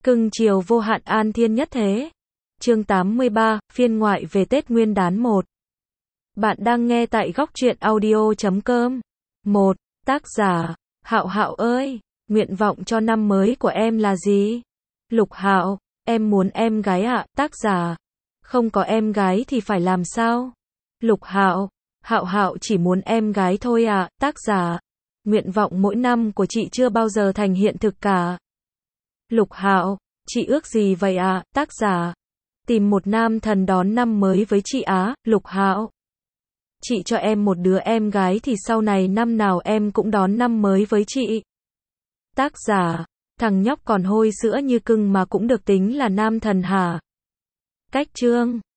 Cưng chiều vô hạn an thiên nhất thế. Chương 83, phiên ngoại về Tết Nguyên đán 1. Bạn đang nghe tại góc truyện audio.com. 1. Tác giả, Hạo Hạo ơi, nguyện vọng cho năm mới của em là gì? Lục Hạo, em muốn em gái ạ. Tác giả, không có em gái thì phải làm sao? Lục Hạo, Hạo Hạo chỉ muốn em gái thôi ạ. Tác giả, nguyện vọng mỗi năm của chị chưa bao giờ thành hiện thực cả. Lục Hạo, chị ước gì vậy ạ? Tác giả, tìm một nam thần đón năm mới với chị á. Lục Hạo, chị cho em một đứa em gái thì sau này năm nào em cũng đón năm mới với chị. Tác giả, thằng nhóc còn hôi sữa như cưng mà cũng được tính là nam thần hả? Cách chương